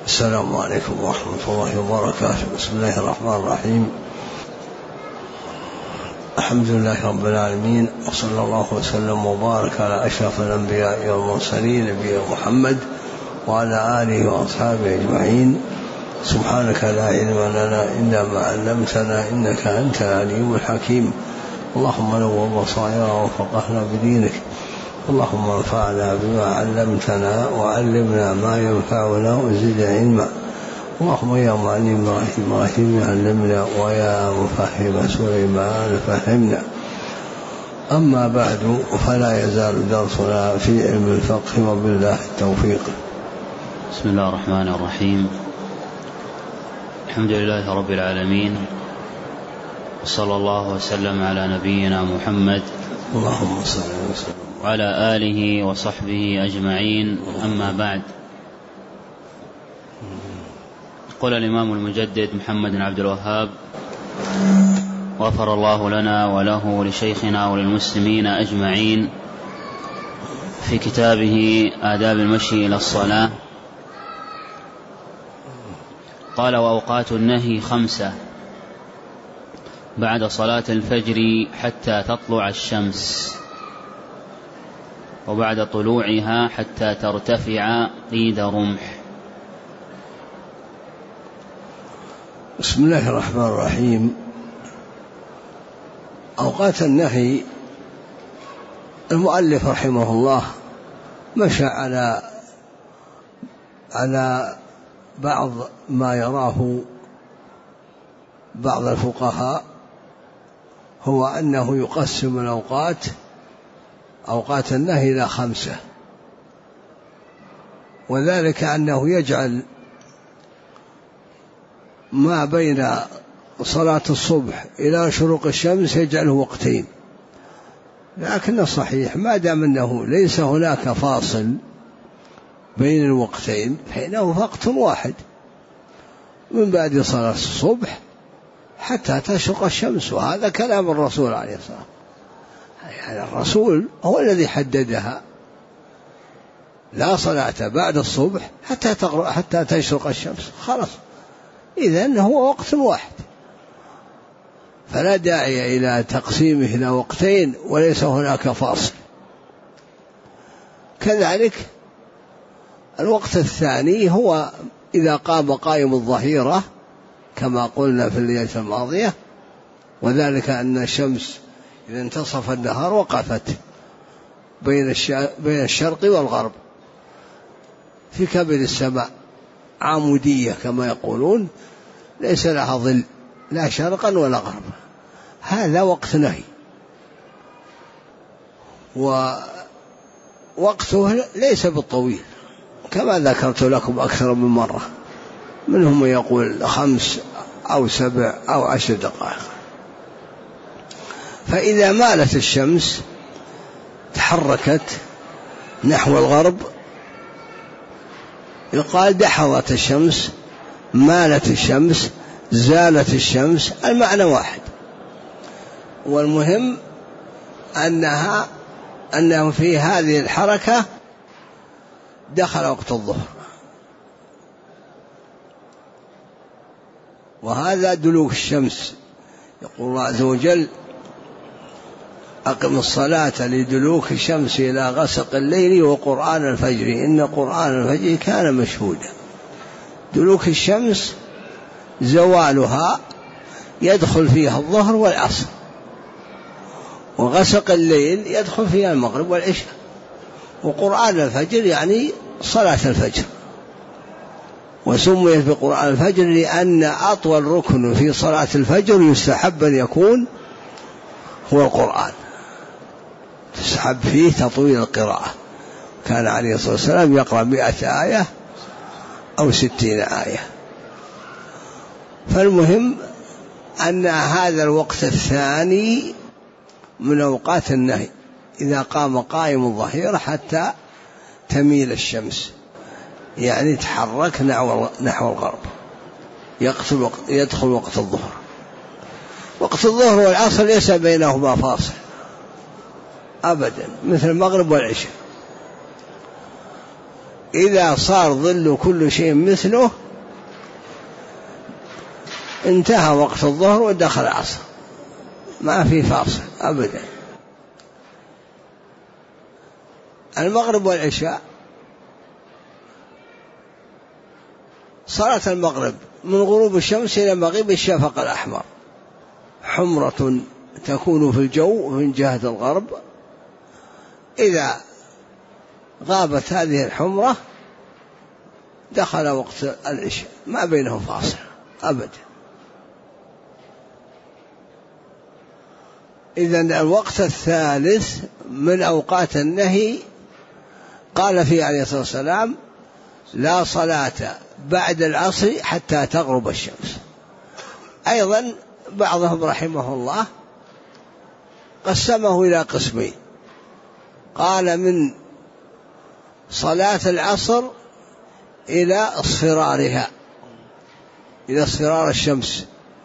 السلام عليكم ورحمة الله وبركاته. بسم الله الرحمن الرحيم. الحمد لله رب العالمين، وصلى الله وسلم وبارك على أشرف الأنبياء والمرسلين نبينا محمد وعلى آله وأصحابه أجمعين. سبحانك لا علم لنا إلا ما علمتنا إنك أنت العليم الحكيم. اللهم نور بصائرنا وفقهنا بدينك، اللهم انفعنا بما علمتنا وعلمنا ما ينفعنا وزد علما. اللهم يا معلم إبراهيم علمنا، ويا مفهم سليمان فهمنا. أما بعد، فلا يزال درسنا في علم الفقه، وبالله التوفيق. بسم الله الرحمن الرحيم. الحمد لله رب العالمين، وصلى الله وسلم على نبينا محمد اللهم صل وسلم وعلى آله وصحبه أجمعين. أما بعد، قال الإمام المجدد محمد بن عبد الوهاب غفر الله لنا وله ولشيخنا وللمسلمين أجمعين في كتابه آداب المشي إلى الصلاة، قال: وأوقات النهي 5: بعد صلاة الفجر حتى تطلع الشمس، وبعد طلوعها حتى ترتفع قيد رمح. بسم الله الرحمن الرحيم. أوقات النهي، المؤلف رحمه الله مشى على بعض ما يراه بعض الفقهاء، هو أنه يقسم أوقات النهي إلى 5، وذلك أنه يجعل ما بين صلاة الصبح إلى شروق الشمس يجعله وقتين، لكن الصحيح ما دام أنه ليس هناك فاصل بين الوقتين فإنه وقت واحد، من بعد صلاة الصبح حتى تشرق الشمس. وهذا كلام الرسول عليه الصلاة والسلام، يعني الرسول هو الذي حددها: لا صلاة بعد الصبح حتى تشرق الشمس. خلاص، إذن هو وقت واحد، فلا داعي إلى تقسيمه إلى وقتين وليس هناك فاصل. كذلك الوقت الثاني هو إذا قام قائم الظهيرة كما قلنا في الليلة الماضية، وذلك أن الشمس إذا انتصف النهار وقفت بين الشرق والغرب في كبد السماء عمودية كما يقولون، ليس لها ظل لا شرقا ولا غربا. هذا وقت نهي، ووقته ليس بالطويل كما ذكرت لكم أكثر من مرة، منهم يقول 5 أو 7 أو 10 دقائق. فإذا مالت الشمس تحركت نحو الغرب يقال دحضت الشمس، مالت الشمس، زالت الشمس، المعنى واحد. والمهم أنه في هذه الحركة دخل وقت الظهر، وهذا دلوك الشمس. يقول الله عز وجل: أقم الصلاة لدلوك الشمس إلى غسق الليل وقرآن الفجر إن قرآن الفجر كان مشهودا. دلوك الشمس زوالها يدخل فيها الظهر والعصر، وغسق الليل يدخل فيها المغرب والعشاء، وقرآن الفجر يعني صلاة الفجر. وسميت بقرآن الفجر لأن أطول ركن في صلاة الفجر يستحب أن يكون هو القرآن، تستحب فيه تطويل القراءة. كان عليه الصلاة والسلام يقرأ 100 آية أو 60 آية. فالمهم أن هذا الوقت الثاني من أوقات النهي إذا قام قائم الظهيرة حتى تميل الشمس، يعني تحرك نحو الغرب، يدخل وقت الظهر. وقت الظهر والعصر ليس بينهما فاصل أبدا، مثل المغرب والعشاء. إذا صار ظل كل شيء مثله انتهى وقت الظهر ودخل العصر، ما في فاصل أبدا. المغرب والعشاء، صلاة المغرب من غروب الشمس إلى مغيب الشفق الأحمر حمرة تكون في الجو من جهة الغرب، إذا غابت هذه الحمرة دخل وقت العشاء، ما بينه فاصل أبدا. إذن الوقت الثالث من أوقات النهي قال فيه عليه الصلاة والسلام: لا صلاة بعد العصر حتى تغرب الشمس. أيضا بعضهم رحمه الله قسمه إلى قسمين، قال: من صلاة العصر إلى اصفرارها، إلى اصفرار الشمس،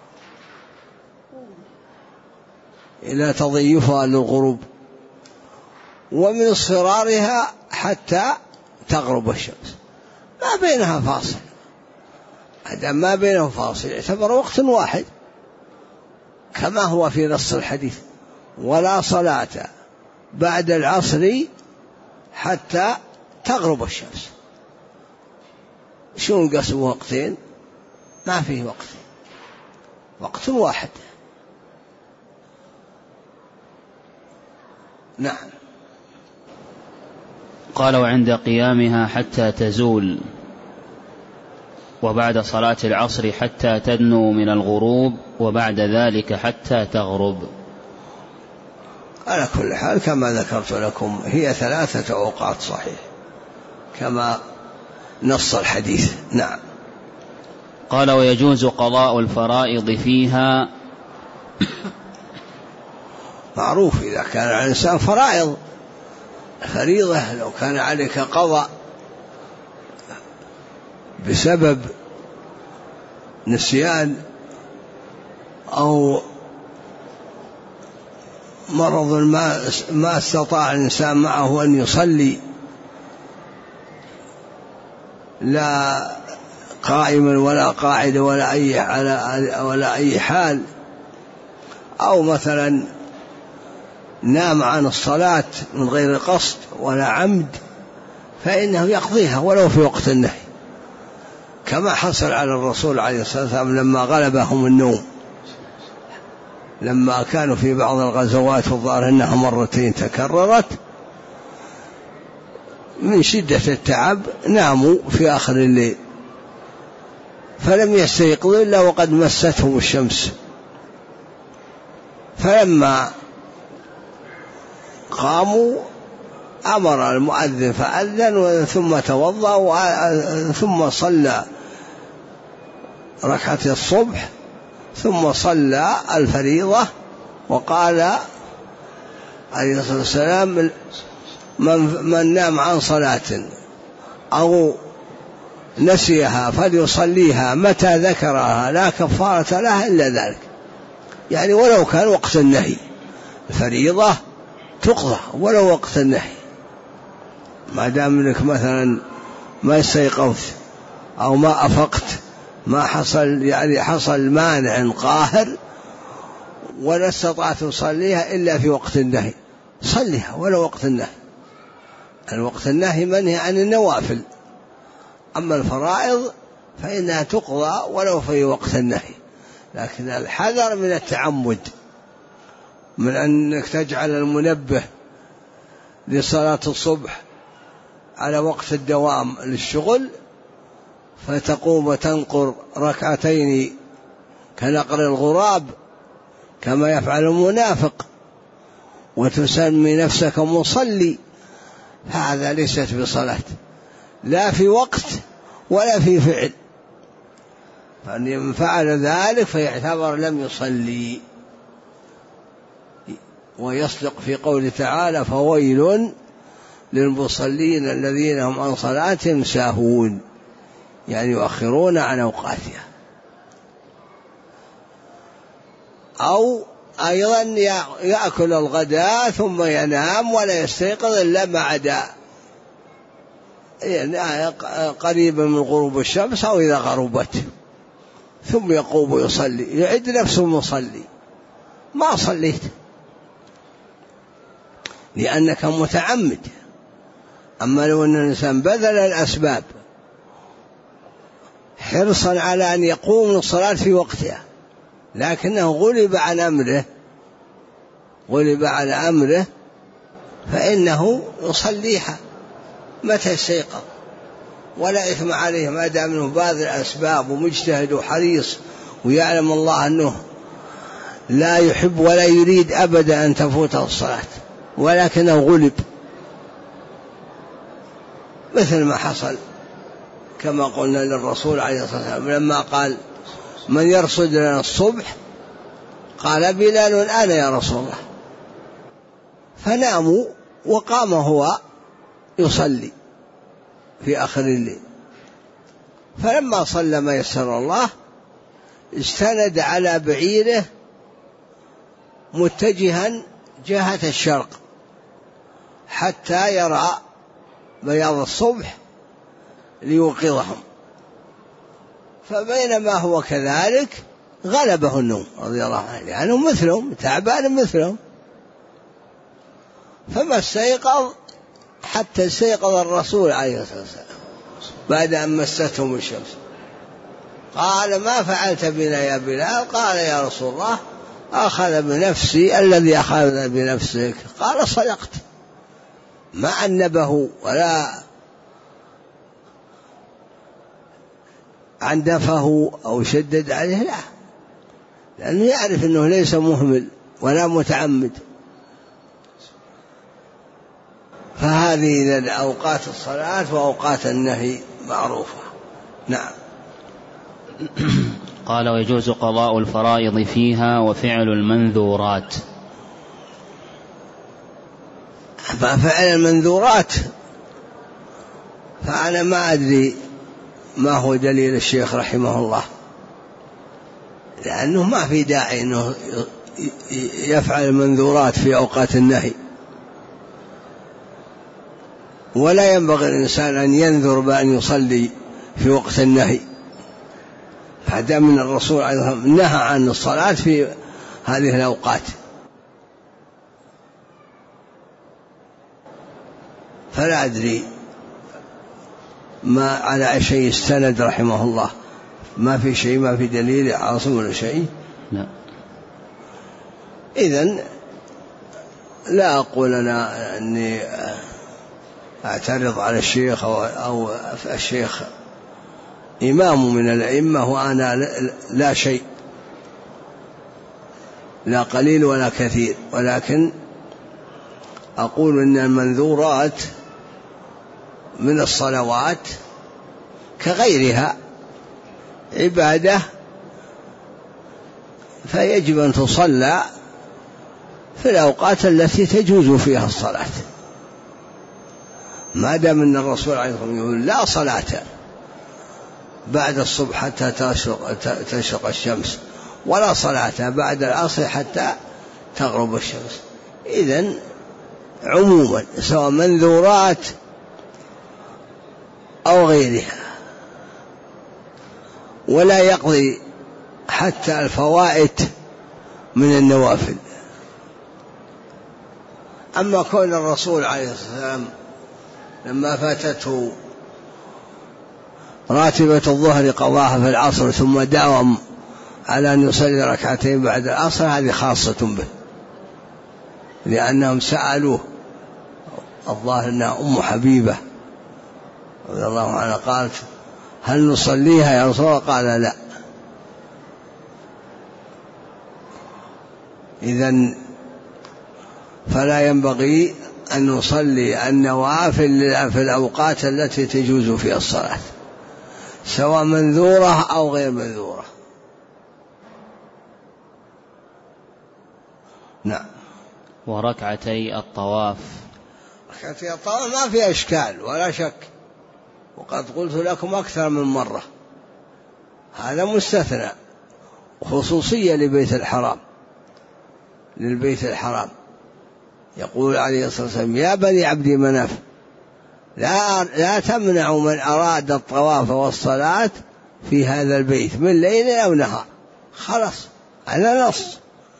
إلى تضيفها للغروب، ومن اصفرارها حتى تغرب الشمس، ما بينها فاصل. هذا ما بينه فاصل يعتبر وقت واحد، كما هو في نص الحديث: ولا صلاة بعد العصر حتى تغرب الشمس. شو القسم؟ وقتين؟ ما فيه وقت، وقت واحد. نعم. قال: وعند قيامها حتى تزول، وبعد صلاة العصر حتى تدنو من الغروب، وبعد ذلك حتى تغرب. على كل حال كما ذكرت لكم هي 3 أوقات صحيح كما نص الحديث. نعم. قال: ويجوز قضاء الفرائض فيها. معروف إذا كان على الإنسان فرائض، فريضة، لو كان عليك قضاء بسبب نسيان أو مرض ما استطاع الإنسان معه أن يصلي، لا قائما ولا قاعدا ولا أي حال، أو مثلا نام عن الصلاة من غير قصد ولا عمد، فإنه يقضيها ولو في وقت النهي، كما حصل على الرسول عليه الصلاة والسلام لما غلبهم النوم، لما كانوا في بعض الغزوات والظاهر أنها مرتين تكررت، من شدة التعب ناموا في آخر الليل، فلم يستيقظوا إلا وقد مستهم الشمس، فلما قاموا أمر المؤذن فأذن، ثم توضأ ثم صلى ركعتي الصبح، ثم صلى الفريضة، وقال عليه الصلاة والسلام: من نام عن صلاة أو نسيها فليصليها متى ذكرها لا كفارة لها إلا ذلك. يعني ولو كان وقت النهي، الفريضة تقضى ولو وقت النهي، ما دام انك مثلا ما استيقظت او ما افقت، ما حصل يعني حصل مانع قاهر ولا استطعت تصليها الا في وقت النهي، صليها ولو وقت النهي. الوقت النهي منهي عن النوافل، اما الفرائض فانها تقضى ولو في وقت النهي، لكن الحذر من التعمد، من أنك تجعل المنبه لصلاة الصبح على وقت الدوام للشغل، فتقوم وتنقر ركعتين كنقر الغراب كما يفعل المنافق، وتسمي نفسك مصلي، هذا ليست بصلاة، لا في وقت ولا في فعل، فإن فعل ذلك فيعتبر لم يصلي. ويصدق في قوله تعالى: فويل للمصلين الذين هم عن صلاتهم ساهون، يعني يؤخرون عن أوقاتها. أو أيضا يأكل الغداء ثم ينام ولا يستيقظ إلا بعد يعني قريبا من غروب الشمس أو إذا غربت، ثم يقوم ويصلي، يعد نفسه مصلي، ما صليت لأنك متعمد. أما لو أن الإنسان بذل الأسباب حرصا على أن يقوم للصلاة في وقتها لكنه غلب على أمره فإنه يصليها متى استيقظ، ولا إثم عليه ما دام أنه باذل الأسباب ومجتهد وحريص ويعلم الله أنه لا يحب ولا يريد أبدا أن تفوته الصلاة، ولكنه غلب، مثل ما حصل كما قلنا للرسول عليه الصلاة والسلام لما قال: من يرصد لنا الصبح؟ قال: بلال أنا يا رسول الله. فناموا وقام هو يصلي في آخر الليل، فلما صلى ما يسر الله استند على بعيره متجها جهة الشرق حتى يرى بياض الصبح ليوقظهم، فبينما هو كذلك غلبه النوم رضي الله عنه، لأنه مثلهم تعبان مثلهم، فما استيقظ حتى استيقظ الرسول عليه الصلاة والسلام بعد أن مستهم الشمس. قال: ما فعلت بنا يا بلال؟ قال: يا رسول الله أخذ بنفسي الذي أخذ بنفسك. قال: صدقت. ما أنبه ولا عنفه أو شدد عليه، لا، لأنه يعرف أنه ليس مهمل ولا متعمد. فهذه أوقات الصلاة وأوقات النهي معروفة. نعم. قال: ويجوز قضاء الفرائض فيها وفعل المنذورات. فعل المنذورات فأنا ما أدري ما هو دليل الشيخ رحمه الله، لأنه ما في داعي أنه يفعل المنذورات في أوقات النهي، ولا ينبغي الإنسان أن ينذر بأن يصلي في وقت النهي، فدام من الرسول عليه الصلاة والسلام نهى عن الصلاة في هذه الأوقات. فلا أدري ما على شيء استند رحمه الله، ما في شيء، ما في دليل عاصم ولا شيء. لا. إذن لا أقول أنا أني أعترض على الشيخ أو الشيخ إمام من الأئمة وأنا لا شيء، لا قليل ولا كثير، ولكن أقول إن المنذورات من الصلوات كغيرها عبادة، فيجب أن تصلى في الأوقات التي تجوز فيها الصلاة، ما دام أن الرسول عليه الصلاة والسلام يقول: لا صلاة بعد الصبح حتى تشرق الشمس، ولا صلاة بعد العصر حتى تغرب الشمس. إذن عموما سواء منذورات أو غيرها، ولا يقضي حتى الفوائت من النوافل. أما كون الرسول عليه الصلاة والسلام لما فاتته راتبة الظهر قضاها في العصر ثم داوم على أن يصلي ركعتين بعد العصر، هذه خاصة به، لأنهم سألوه، الظاهر أنها أم حبيبة رضي الله عنها قالت: هل نصليها يا رسول الله؟ قال: لا. إذن فلا ينبغي أن نصلي النوافل في الأوقات التي تجوز فيها الصلاة، سواء منذورة أو غير منذورة. نعم. وركعتي الطواف. ركعتي الطواف ما في إشكال ولا شك، وقد قلت لكم أكثر من مرة هذا مستثنى، خصوصية لبيت الحرام، للبيت الحرام. يقول عليه الصلاة والسلام: يا بني عبد مناف لا تمنع من أراد الطواف والصلاة في هذا البيت من ليل أو نهار، خلاص على نص.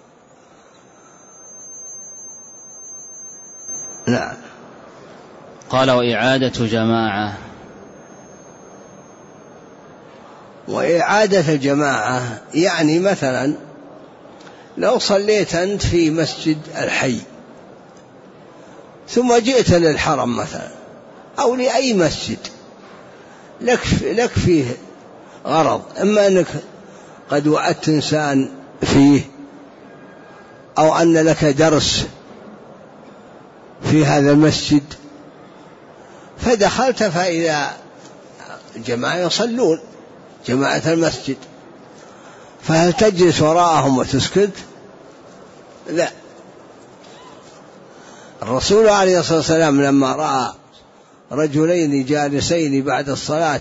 نعم. قال وإعادة جماعة. وإعادة الجماعة يعني مثلا لو صليت أنت في مسجد الحي ثم جئت للحرم مثلا أو لأي مسجد لك فيه غرض، إما أنك قد وعدت إنسان فيه أو أن لك درس في هذا المسجد فدخلت فإذا جماعة يصلون جماعة المسجد، فهل تجلس وراءهم وتسكت؟ لا. الرسول عليه الصلاة والسلام لما رأى رجلين جالسين بعد الصلاة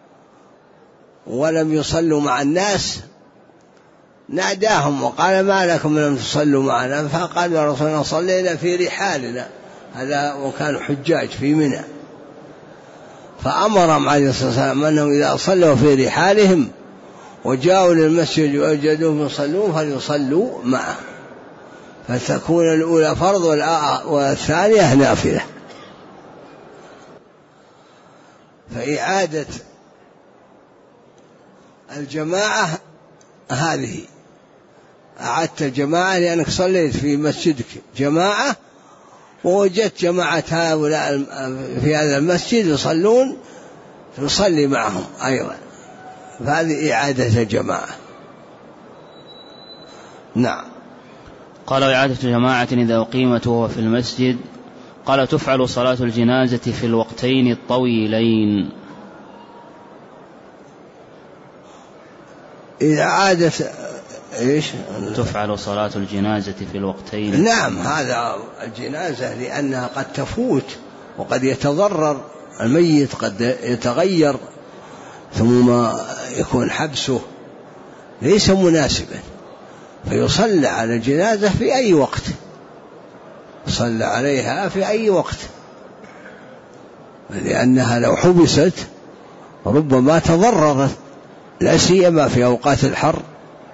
ولم يصلوا مع الناس ناداهم وقال ما لكم لم تصلوا معنا؟ فقال يا رسول الله صلينا في رحالنا، هذا وكان حجاج في منى، فأمرهم عليه الصلاة والسلام أنهم إذا صلوا في رحالهم وجاءوا للمسجد ووجدوهم يصلون فليصلوا معه، فتكون الأولى فرض والثانية نافلة. فإعادة الجماعة هذه أعدت الجماعة لأنك صليت في مسجدك جماعة ووجدت جماعة هؤلاء في هذا المسجد يصلون تصلي معهم أيضا، فهذه إعادة الجماعة. نعم. قال وإعادة جماعة إذا أقيمت وهو في المسجد. قال تفعل صلاة الجنازة في الوقتين الطويلين. إذا عادت إيش؟ تفعل صلاة الجنازة في الوقتين. نعم، هذا الجنازة لأنها قد تفوت وقد يتضرر الميت، قد يتغير ثم يكون حبسه ليس مناسبا، فيصلى على الجنازة في أي وقت، صلى عليها في أي وقت، لأنها لو حبست ربما تضررت لا سيما في أوقات الحر،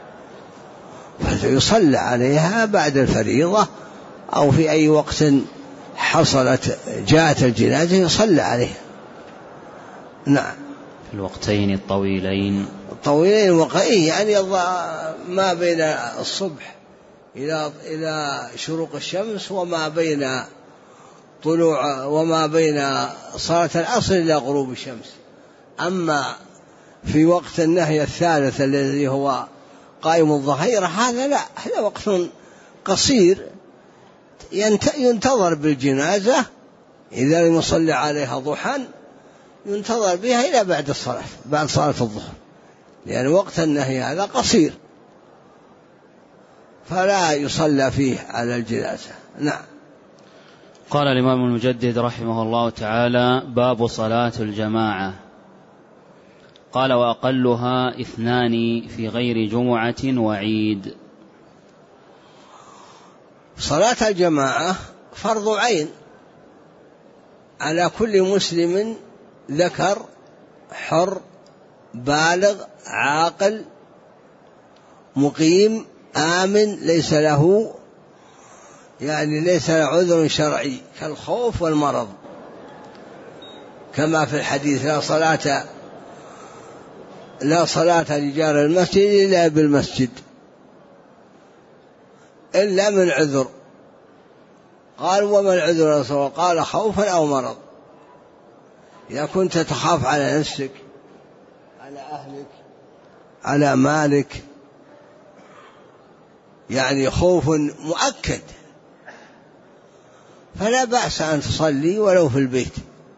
فيصلى عليها بعد الفريضة أو في أي وقت حصلت جاءت الجنازة يصلى عليها. نعم. في الوقتين الطويلين. الطويلين وقتين يعني ما بين الصبح إلى شروق الشمس وما بين طلوع وما بين صلاة العصر إلى غروب الشمس. أما في وقت النهي الثالث الذي هو قائم الظهيرة هذا لا، هذا وقت قصير ينتظر بالجنازة إذا لم يصلي عليها ضحى ينتظر بها إلى بعد الصلاة، بعد صلاة الظهر، لأن وقت النهي هذا قصير فلا يصلى فيه على الجنازة. نعم. قال الإمام المجدد رحمه الله تعالى باب صلاة الجماعة. قال وأقلها 2 في غير جمعة وعيد. صلاة الجماعة فرض عين على كل مسلم ذكر حر بالغ عاقل مقيم آمن ليس له عذر شرعي كالخوف والمرض، كما في الحديث لا صلاة رجال المسجد إلا بالمسجد إلا من عذر. قال وما العذر يا رسول الله؟ قال خوفا أو مرض. إذا كنت تخاف على نفسك على أهلك على مالك يعني خوف مؤكد فلا بأس أن تصلي ولو في البيت،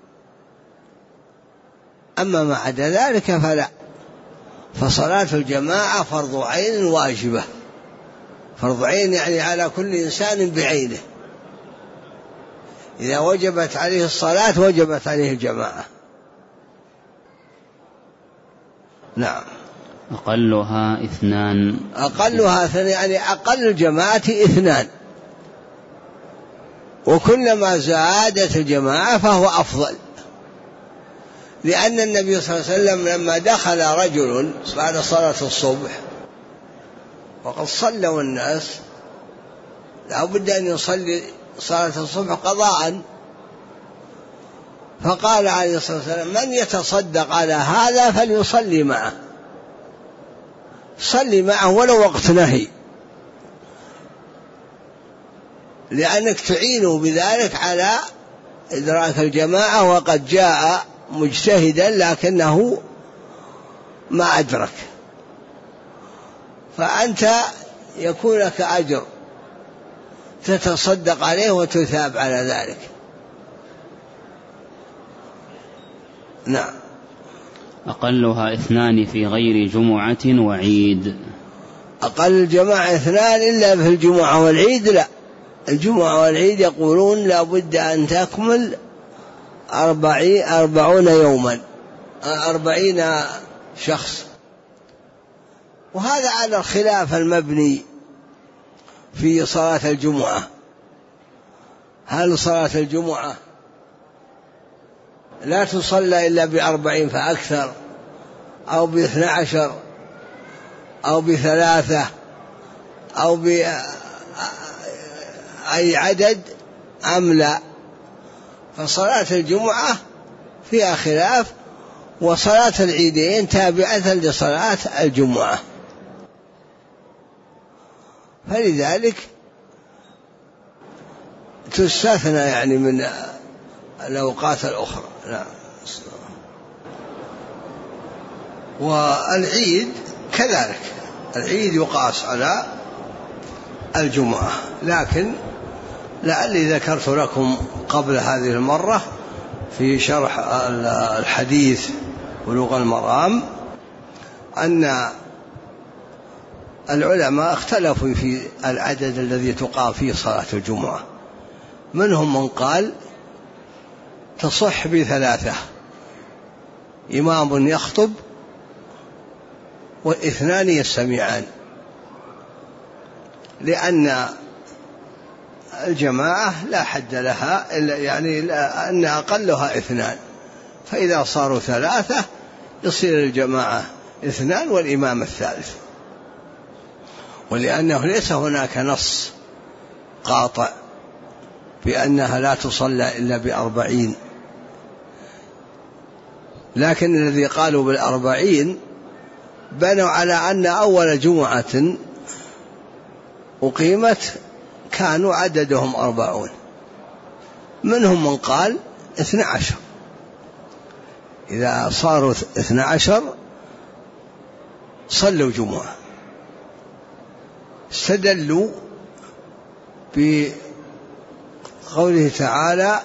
أما ما عدا ذلك فلا. فصلاة الجماعة فرض عين واجبة، فرض عين يعني على كل إنسان بعينه، إذا وجبت عليه الصلاة وجبت عليه الجماعة. نعم. أقلها 2. أقلها 2 يعني أقل الجماعة 2، وكلما زادت الجماعة فهو أفضل. لأن النبي صلى الله عليه وسلم لما دخل رجل بعد صلاة الصبح وقد صلوا الناس لا بد أن يصلي صلاة الصبح قضاء، فقال عليه الصلاة والسلام: من يتصدق على هذا فليصلي معه، صلي معه ولو وقت نهي، لأنك تعينه بذلك على إدراك الجماعة، وقد جاء مجتهدا لكنه ما أدرك، فأنت يكون لك أجر تتصدق عليه وتثاب على ذلك. نعم. أقلها 2 في غير جمعة وعيد. أقل الجماعة 2 إلا في الجمعة والعيد لا، الجمعة والعيد يقولون لا بد أن تكمل 40 يوما، 40 شخص، وهذا على الخلاف المبني في صلاة الجمعة. هل صلاة الجمعة لا تصلى إلا ب40 فأكثر، أو ب12 أو ب3 أو بأي عدد أم لا؟ فصلاة الجمعة فيها خلاف، وصلاة العيدين تابعة لصلاة الجمعة، فلذلك تستثنى يعني من الأوقات الأخرى. لا. والعيد كذلك، العيد يقاس على الجمعة، لكن لعلي ذكرت لكم قبل هذه المرة في شرح الحديث بلوغ المرام أن العلماء اختلفوا في العدد الذي تقام فيه صلاة الجمعة. منهم من قال تصح ب3، إمام يخطب و2 يستمعان، لأن الجماعة لا حد لها، يعني أن أقلها 2، فإذا صاروا 3 يصير الجماعة 2 والإمام الثالث، ولأنه ليس هناك نص قاطع بأنها لا تصلى إلا ب40، لكن الذي قالوا بال40 بنوا على أن أول جمعة أقيمت كانوا عددهم 40. منهم من قال 12، إذا صاروا 12 صلوا جمعة. استدلوا بقوله تعالى: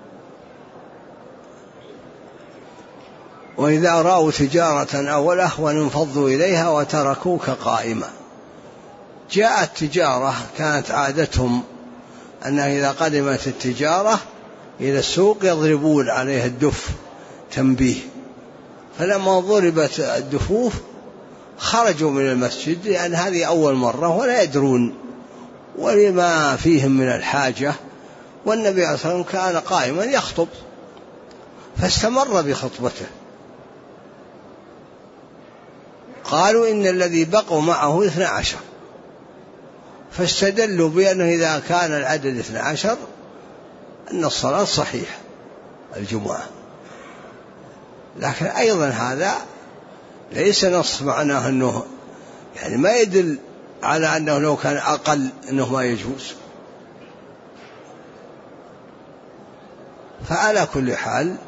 وإذا رأوا تجارة أو لهوا انفضوا إليها وتركوك قائمة. جاءت تجارة، كانت عادتهم أن إذا قدمت التجارة إلى السوق يضربون عليها الدف تنبيه، فلما ضربت الدفوف خرجوا من المسجد، لأن هذه أول مرة ولا يدرون ولما فيهم من الحاجة، والنبي صلى الله عليه وسلم كان قائما يخطب فاستمر بخطبته. قالوا إن الذي بقوا معه 12، فاستدلوا بأنه إذا كان العدد 12 أن الصلاة صحيحة الجمعة. لكن أيضا هذا ليس نص معناه أنه يعني ما يدل على أنه لو كان أقل أنه ما يجوز. فعلى كل حال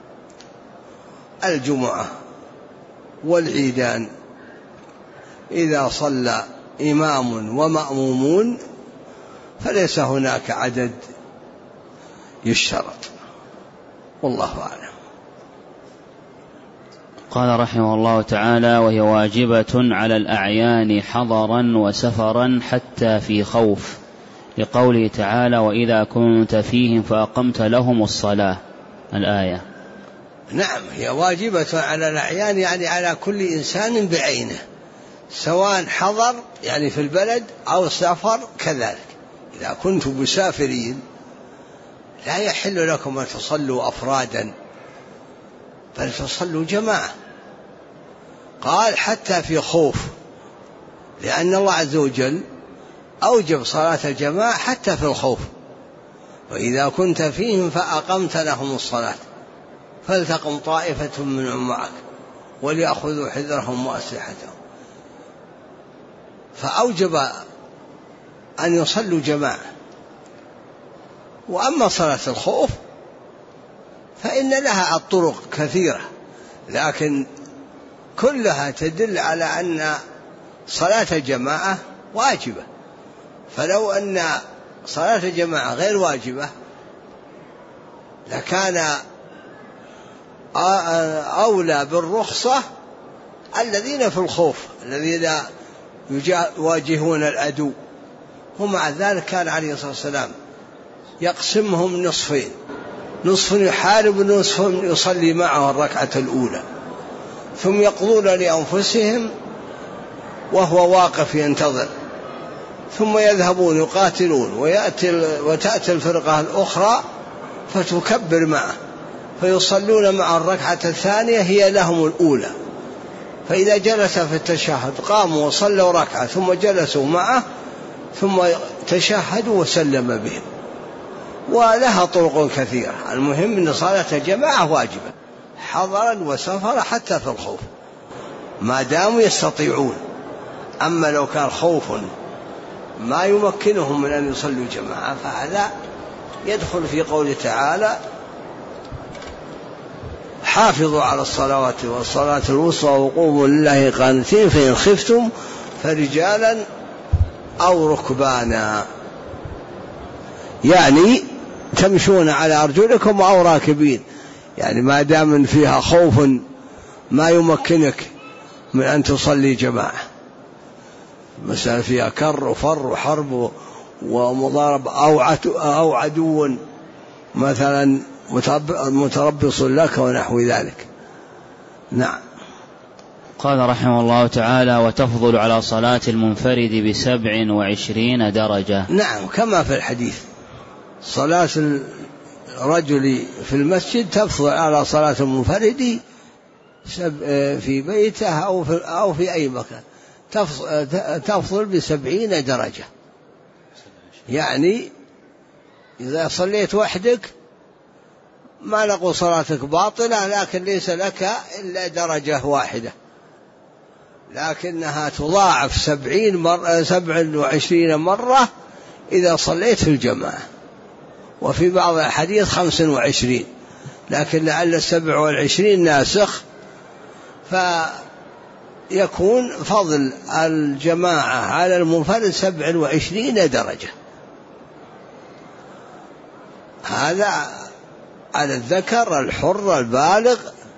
الجمعة والعيدان إذا صلى إمام ومأمومون فليس هناك عدد يشترط، والله أعلم. قال رحمه الله تعالى: وهي واجبة على الأعيان حضرا وسفرا حتى في خوف، لقوله تعالى: وإذا كنت فيهم فأقمت لهم الصلاة، الآية. نعم، هي واجبة على الأعيان، يعني على كل إنسان بعينه، سواء حضر يعني في البلد أو سافر كذلك. إذا كنتم مسافرين لا يحل لكم أن تصلوا أفرادا، بل تصلوا جماعة. قال حتى في خوف، لأن الله عز وجل أوجب صلاة الجماعة حتى في الخوف. وإذا كنت فيهم فأقمت لهم الصلاة فلتقم طائفة منهم معك وليأخذوا حذرهم وأسلحتهم. فأوجب أن يصلوا جماعة. وأما صلاة الخوف فإن لها الطرق كثيرة، لكن كلها تدل على أن صلاة الجماعة واجبة. فلو أن صلاة الجماعة غير واجبة لكان أولى بالرخصة الذين في الخوف الذين يواجهون العدو. ومع ذلك كان عليه الصلاة والسلام يقسمهم نصفين، نصف يحارب ونصف يصلي معه الركعة الأولى، ثم يقضون لأنفسهم وهو واقف ينتظر، ثم يذهبون يقاتلون وتأتي الفرقة الأخرى فتكبر معه فيصلون مع الركعة الثانية هي لهم الأولى. فإذا جلس في التشهد قاموا وصلوا ركعة ثم جلسوا معه ثم تشهدوا وسلم بهم. ولها طرق كثيرة. المهم أن صلاة الجماعة واجبة حضرا وسفرا حتى في الخوف ما داموا يستطيعون. أما لو كان خوف ما يمكنهم من أن يصلوا جماعة فهذا يدخل في قوله تعالى حافظوا على الصلوات والصلاة الوسطى وقوموا لله قانتين فإن خفتم فرجالا أو ركبانا، يعني تمشون على أرجلكم أو راكبين، يعني ما دام فيها خوف ما يمكنك من أن تصلي جماعة، مثلا فيها كر وفر وحرب ومضارب أو عدو مثلا متربص لك ونحو ذلك. نعم. قال رحمه الله تعالى وتفضل على صلاة المنفرد ب27 درجة. نعم كما في الحديث صلاة الرجل في المسجد تفضل على صلاة المنفرد في بيته أو في أي مكان، تفضل ب70 درجة. يعني إذا صليت وحدك ما نقول صلاتك باطلة، لكن ليس لك إلا درجة واحدة، لكنها تضاعف 27 مرة إذا صليت في الجماعة. وفي بعض الحديث 25، لكن لعل 27 ناسخ، فيكون فضل الجماعة على المنفرد 27 درجة. هذا على الذكر الحر البالغ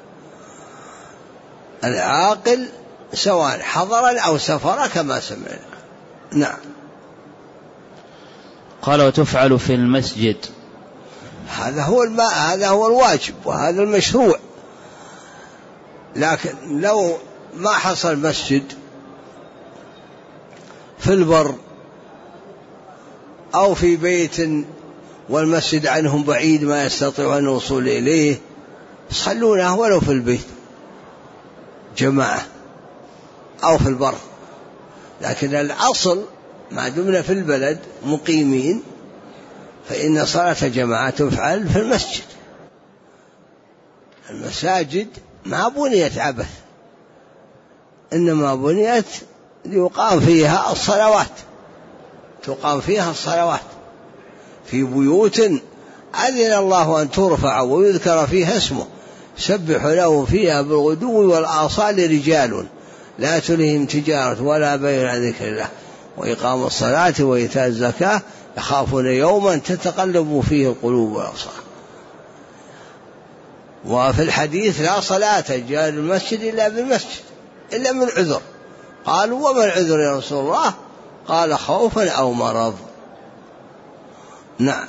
العاقل سواء حضرا أو سفرا كما سمعنا. نعم. قال وتفعل في المسجد. هذا هو الواجب وهذا المشروع. لكن لو ما حصل مسجد في البر أو في بيت والمسجد عنهم بعيد ما يستطيعون الوصول إليه يصلونه ولو في البيت جماعة أو في البر. لكن الأصل ما دمنا في البلد مقيمين فإن صلاة الجماعة تفعل في المسجد. المساجد ما بنيت عبث، إنما بنيت ليقام فيها الصلوات، تقام فيها الصلوات في بيوت أذن الله أن ترفع ويذكر فيها اسمه سبح له فيها بالغدو والآصال رجال لا تلههم تجارة ولا بيع عن ذكر الله وإقام الصلاة وإيتاء الزكاة يخافون يوما تتقلب فيه القلوب والأبصار. وفي الحديث لا صلاة جار المسجد إلا بالمسجد إلا من عذر. قالوا وما العذر يا رسول الله؟ قال خوفا أو مرض. نعم.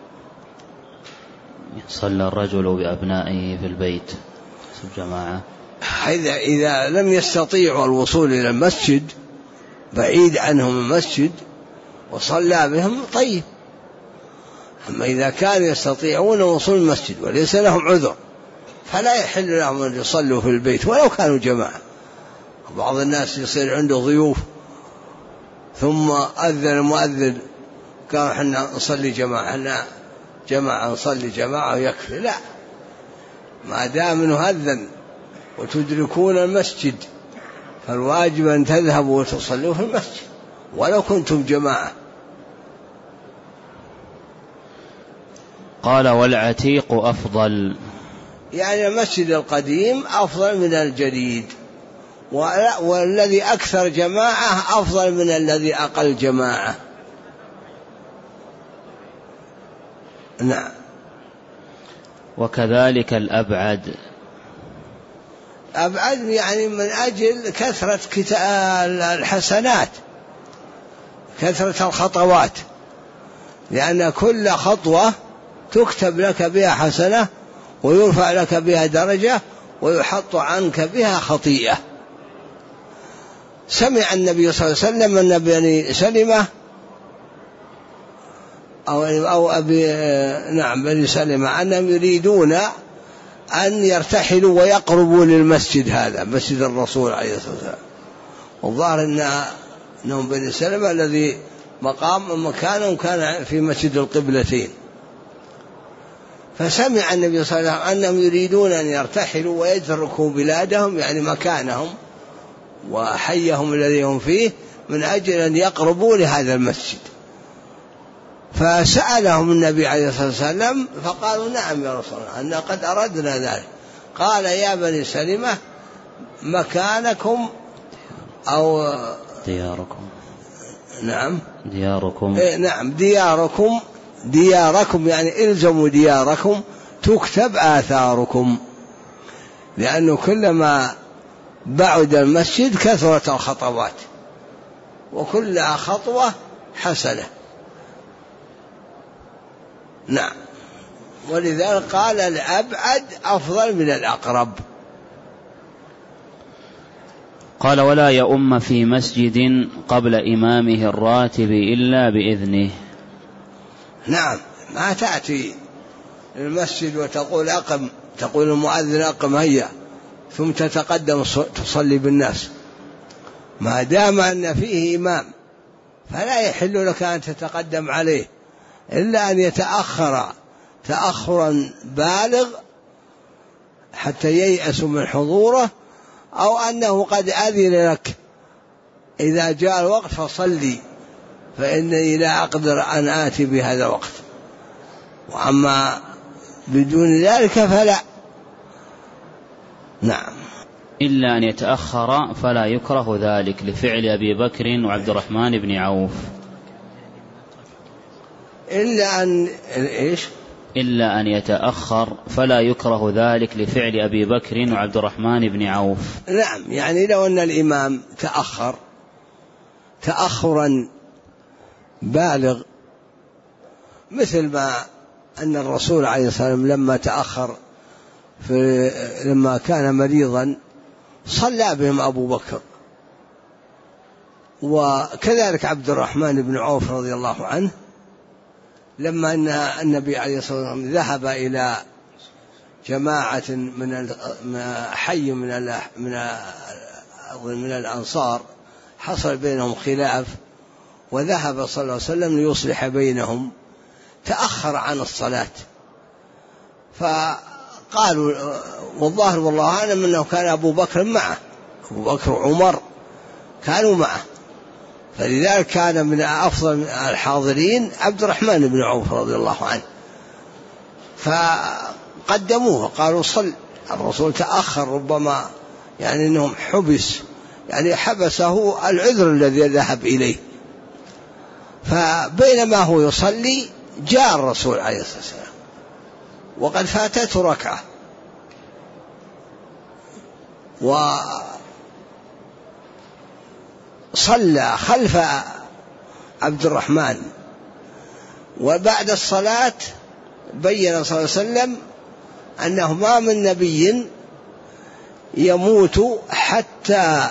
صلى الرجل بأبنائه في البيت جماعة إذا لم يستطيعوا الوصول إلى المسجد بعيد عنهم المسجد وصلى بهم طيب. أما إذا كانوا يستطيعون وصول المسجد وليس لهم عذر فلا يحل لهم أن يصلوا في البيت ولو كانوا جماعة. بعض الناس يصير عنده ضيوف ثم أذن المؤذن قال حنا نصلي جماعة، حنا جماعة نصلي جماعة ويكفي. لا، ما دام انه أذن وتدركون المسجد فالواجب أن تذهبوا وتصلوا في المسجد ولو كنتم جماعة. قال والعتيق أفضل، يعني المسجد القديم أفضل من الجديد، والذي أكثر جماعة أفضل من الذي أقل جماعة. نعم. وكذلك الأبعد، أبعد يعني من أجل كثرة الحسنات، كثرة الخطوات، لأن كل خطوة تكتب لك بها حسنة ويرفع لك بها درجة ويحط عنك بها خطيئة. سمع النبي صلى الله عليه وسلم أن بني سلمة بني سلمة أنهم يريدون أن يرتحلوا ويقربوا للمسجد هذا، مسجد الرسول عليه الصلاة والسلام. والظاهر أنهم بني سلمة الذي مكانهم كان في مسجد القبلتين. فسمع النبي صلى الله عليه وسلم أنهم يريدون أن يرتحلوا ويتركوا بلادهم، يعني مكانهم وحيهم الذي هم فيه، من أجل أن يقربوا لهذا المسجد. فسألهم النبي عليه الصلاة والسلام فقالوا نعم يا رسول الله أن قد أردنا ذلك. قال يا بني سلمة مكانكم أو دياركم. نعم دياركم. نعم دياركم يعني إلزموا دياركم تكتب آثاركم، لأنه كلما بعد المسجد كثرت الخطوات وكل خطوة حسنة. نعم. ولذلك قال الأبعد أفضل من الأقرب. قال ولا يؤم في مسجد قبل إمامه الراتب إلا بإذنه. نعم، ما تأتي المسجد وتقول أقم، تقول المؤذن أقم هيا، ثم تتقدم تصلي بالناس. ما دام أن فيه إمام فلا يحل لك أن تتقدم عليه إلا أن يتأخر تأخرا بالغ حتى ييأس من حضوره، أو أنه قد أذن لك إذا جاء الوقت فصلي فإني لا أقدر أن آتي بهذا الوقت، وأما بدون ذلك فلا. نعم. إلا أن يتأخر فلا يكره ذلك لفعل أبي بكر وعبد الرحمن بن عوف. إلا أن إيش؟ إلا أن يتأخر فلا يكره ذلك لفعل أبي بكر وعبد الرحمن بن عوف. نعم، يعني لو أن الإمام تأخر تأخرا بالغ، مثل ما أن الرسول عليه الصلاة والسلام لما تأخر لما كان مريضا صلى بهم أبو بكر، وكذلك عبد الرحمن بن عوف رضي الله عنه لما أن النبي عليه الصلاة والسلام ذهب إلى جماعة من حي من الأنصار حصل بينهم خلاف، وذهب صلى الله عليه وسلم ليصلح بينهم، تأخر عن الصلاة، فقالوا والظاهر والله أعلم أنه كان أبو بكر معه، أبو بكر وعمر كانوا معه، فلذلك كان من أفضل الحاضرين عبد الرحمن بن عوف رضي الله عنه، فقدموه قالوا صل. الرسول تأخر ربما يعني أنهم حبس، يعني حبسه العذر الذي ذهب إليه، فبينما هو يصلي جاء الرسول عليه الصلاة والسلام وقد فاتته ركعة، وصلى خلف عبد الرحمن، وبعد الصلاة بين صلى الله عليه وسلم أنه ما من نبي يموت حتى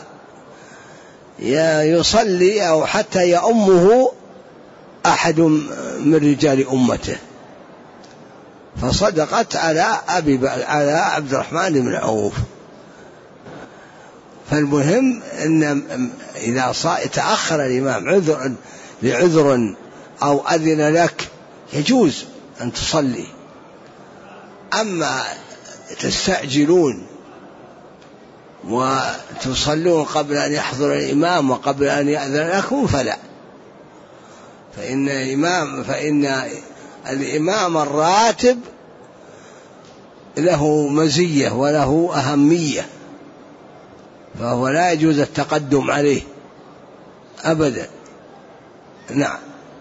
يصلي أو حتى يؤمه أحد من رجال أمته، فصدقت على عبد الرحمن بن عوف. فالمهم أن إذا تأخر الإمام لعذر أو أذن لك يجوز أن تصلي. أما تستعجلون وتصلون قبل أن يحضر الإمام وقبل أن يأذن لكم فلا، فإن الإمام الراتب له مزية وله أهمية، فهو لا يجوز التقدم عليه أبدا. نعم.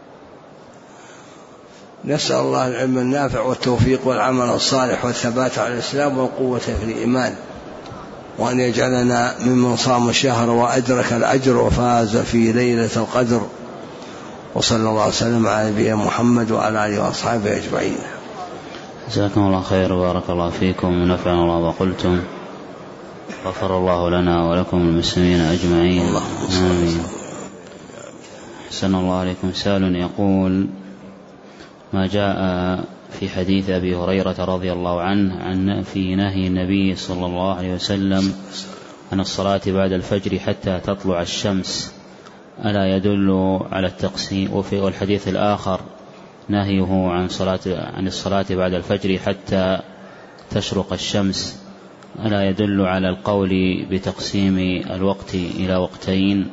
نسأل الله العلم النافع والتوفيق والعمل الصالح والثبات على الإسلام والقوة في الإيمان، وأن يجعلنا ممن صام الشهر وأدرك الأجر وفاز في ليلة القدر. وصلى الله وسلم على نبينا محمد وعلى آله وأصحابه أجمعين. جزاكم الله خير وبارك الله فيكم ونفعنا الله وقلتم. غفر الله لنا ولكم المسلمين أجمعين. آمين. أحسن الله عليكم. سائل يقول: ما جاء في حديث أبي هريرة رضي الله عنه في نهي النبي صلى الله عليه وسلم عن الصلاة بعد الفجر حتى تطلع الشمس ألا يدل على التقسيم؟ وفي الحديث الآخر نهيه عن الصلاة بعد الفجر حتى تشرق الشمس ألا يدل على القول بتقسيم الوقت إلى وقتين؟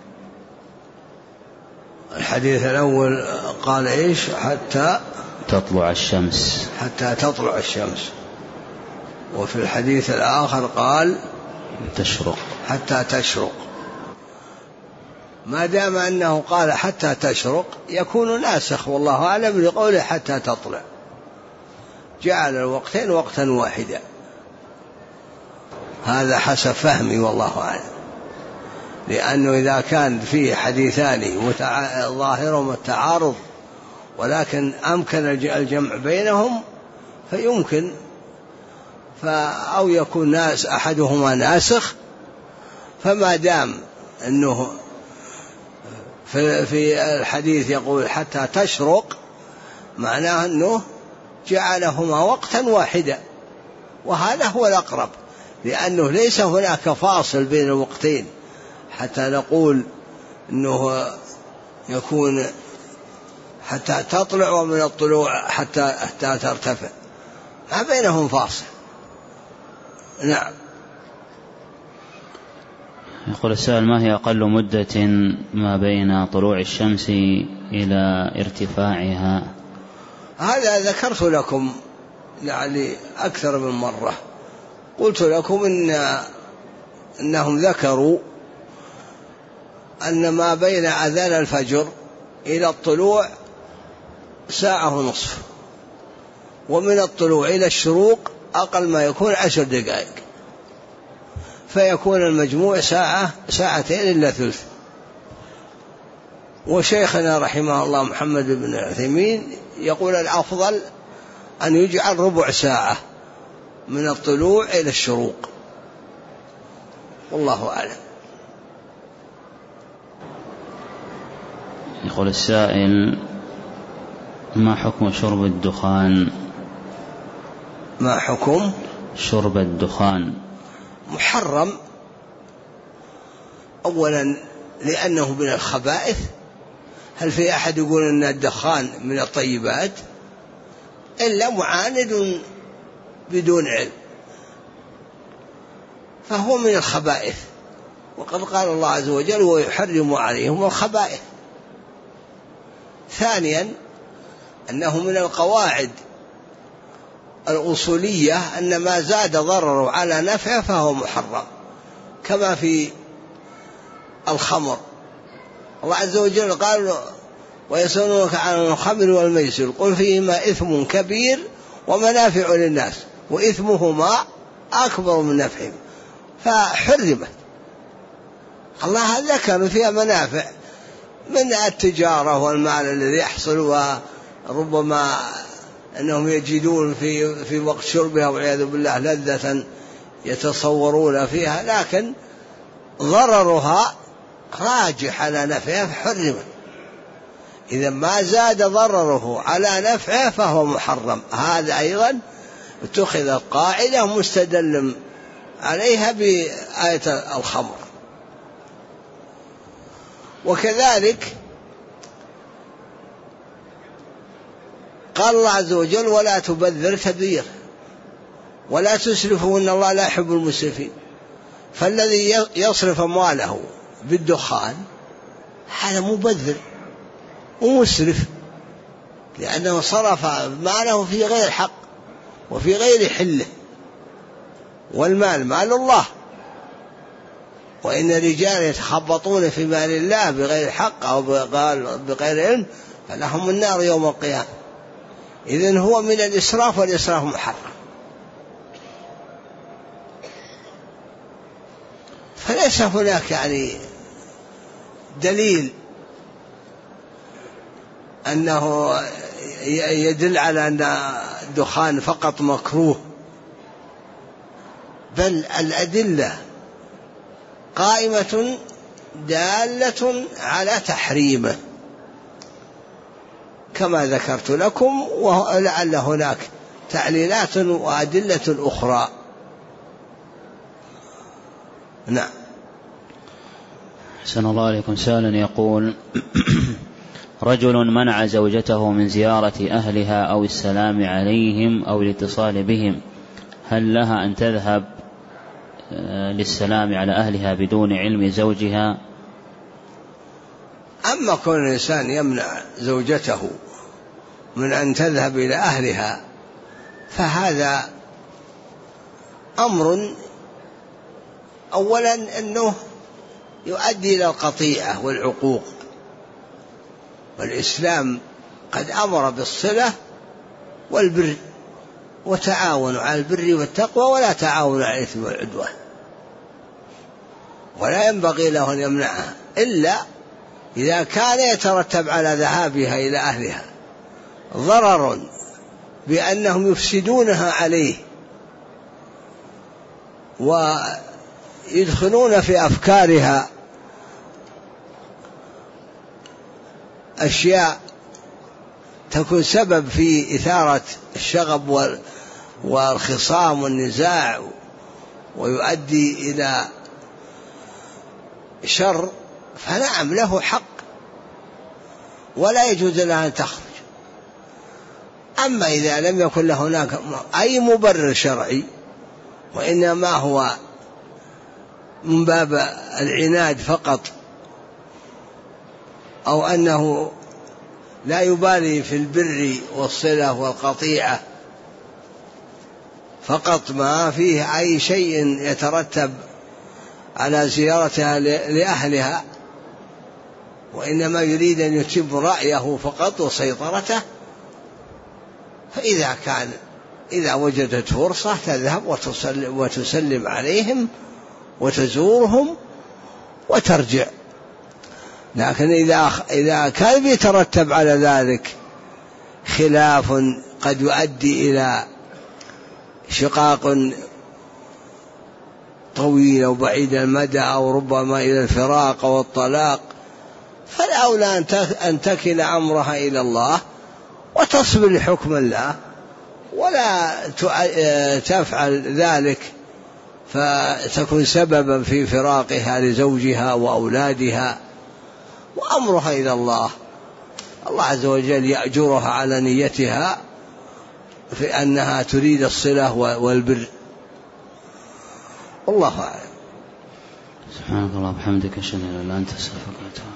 الحديث الأول قال إيش؟ حتى تطلع الشمس. حتى تطلع الشمس. وفي الحديث الآخر قال تشرق. حتى تشرق. ما دام أنه قال حتى تشرق يكون ناسخ والله أعلم لقوله حتى تطلع، جعل الوقتين وقتا واحدا. هذا حسب فهمي والله أعلم، لأنه إذا كان فيه حديثان ظاهرهم التعارض ولكن أمكن الجمع بينهم فيمكن، أو يكون أحدهما ناسخ. فما دام أنه في الحديث يقول حتى تشرق معناه أنه جعلهما وقتا واحدا، وهذا هو الأقرب، لأنه ليس هناك فاصل بين الوقتين حتى نقول أنه يكون حتى تطلع ومن الطلوع حتى ترتفع، ما بينهم فاصل. نعم. يقول السائل: ما هي أقل مدة ما بين طلوع الشمس إلى ارتفاعها؟ هذا ذكرت لكم يعني أكثر من مرة، قلت لكم إنهم ذكروا أن ما بين أذان الفجر إلى الطلوع ساعة ونصف، ومن الطلوع إلى الشروق أقل ما يكون 10 دقائق، فيكون المجموع ساعتين إلا ثلث. وشيخنا رحمه الله محمد بن عثيمين يقول الأفضل أن يجعل ربع ساعة من الطلوع إلى الشروق، والله أعلم. يقول السائل: ما حكم شرب الدخان؟ ما حكم شرب الدخان؟ محرم، أولا لأنه من الخبائث. هل في أحد يقول أن الدخان من الطيبات؟ إلا معاند بدون علم، فهو من الخبائث، وقد قال الله عز وجل: ويحرم عليهم الخبائث. ثانيا أنه من القواعد الأصولية أن ما زاد ضرره على نفعه فهو محرم، كما في الخمر. الله عز وجل قال: ويسألونك عن الخمر والميسر قل فيهما إثم كبير ومنافع للناس وإثمهما أكبر من نفعهم، فحرمت. الله ذكر فيها منافع من التجارة والمال الذي يحصل، وربما أنهم يجدون في وقت شربها والعياذ بالله لذة يتصورون فيها، لكن ضررها راجح على نفعها فحرمت. إذا ما زاد ضرره على نفعه فهو محرم. هذا أيضا اتخذت قاعدة مستدل عليها بآية الخمر. وكذلك قال الله عز وجل ولا تبذر تبذير ولا تسرفوا إن الله لا يحب المسرفين. فالذي يصرف أمواله بالدخان هذا مبذر ومسرف، لأنه صرف ماله في غير حق وفي غير حله، والمال مال الله، وإن الرجال يتخبطون في مال الله بغير حق أو بغير علم فلهم النار يوم القيامة. إذن هو من الإسراف، والإسراف محرم. فليس هناك يعني دليل أنه يدل على أن الدخان فقط مكروه، بل الأدلة قائمة دالة على تحريمه كما ذكرت لكم، ولعل هناك تعليلات وأدلة أخرى. نعم. أحسن الله عليكم. سائل يقول رجل منع زوجته من زيارة أهلها أو السلام عليهم أو الاتصال بهم، هل لها أن تذهب للسلام على أهلها بدون علم زوجها؟ أما كون الإنسان يمنع زوجته من أن تذهب إلى أهلها فهذا أمر أولا أنه يؤدي إلى القطيعة والعقوق، والإسلام قد أمر بالصلة والبر وتعاونوا على البر والتقوى ولا تعاونوا على الإثم والعدوان، ولا ينبغي له أن يمنعها إلا إذا كان يترتب على ذهابها إلى أهلها ضرر بأنهم يفسدونها عليه ويدخلون في أفكارها أشياء تكون سبب في إثارة الشغب والخصام والنزاع ويؤدي إلى شر، فنعم له حق ولا يجوز لها أن تخرج. أما إذا لم يكن له هناك أي مبرر شرعي وإنما هو من باب العناد فقط، أو أنه لا يبالي في البر والصلة والقطيعة فقط ما فيه أي شيء يترتب على زيارتها لأهلها، وإنما يريد أن يتم رأيه فقط وسيطرته، إذا وجدت فرصة تذهب وتسلم عليهم وتزورهم وترجع. لكن إذا كان يترتب على ذلك خلاف قد يؤدي إلى شقاق طويل وبعيد المدى أو ربما إلى الفراق والطلاق، فالأولى أن تكل أمرها إلى الله وتصبر لحكم الله، ولا تفعل ذلك فتكون سببا في فراقها لزوجها وأولادها، وأمرها إلى الله. الله عز وجل يأجرها على نيتها في أنها تريد الصلة والبر. والله أعلم. سبحانك اللهم وبحمدك أشهد أن لا إله إلا أنت أستغفرك وأتوب إليك.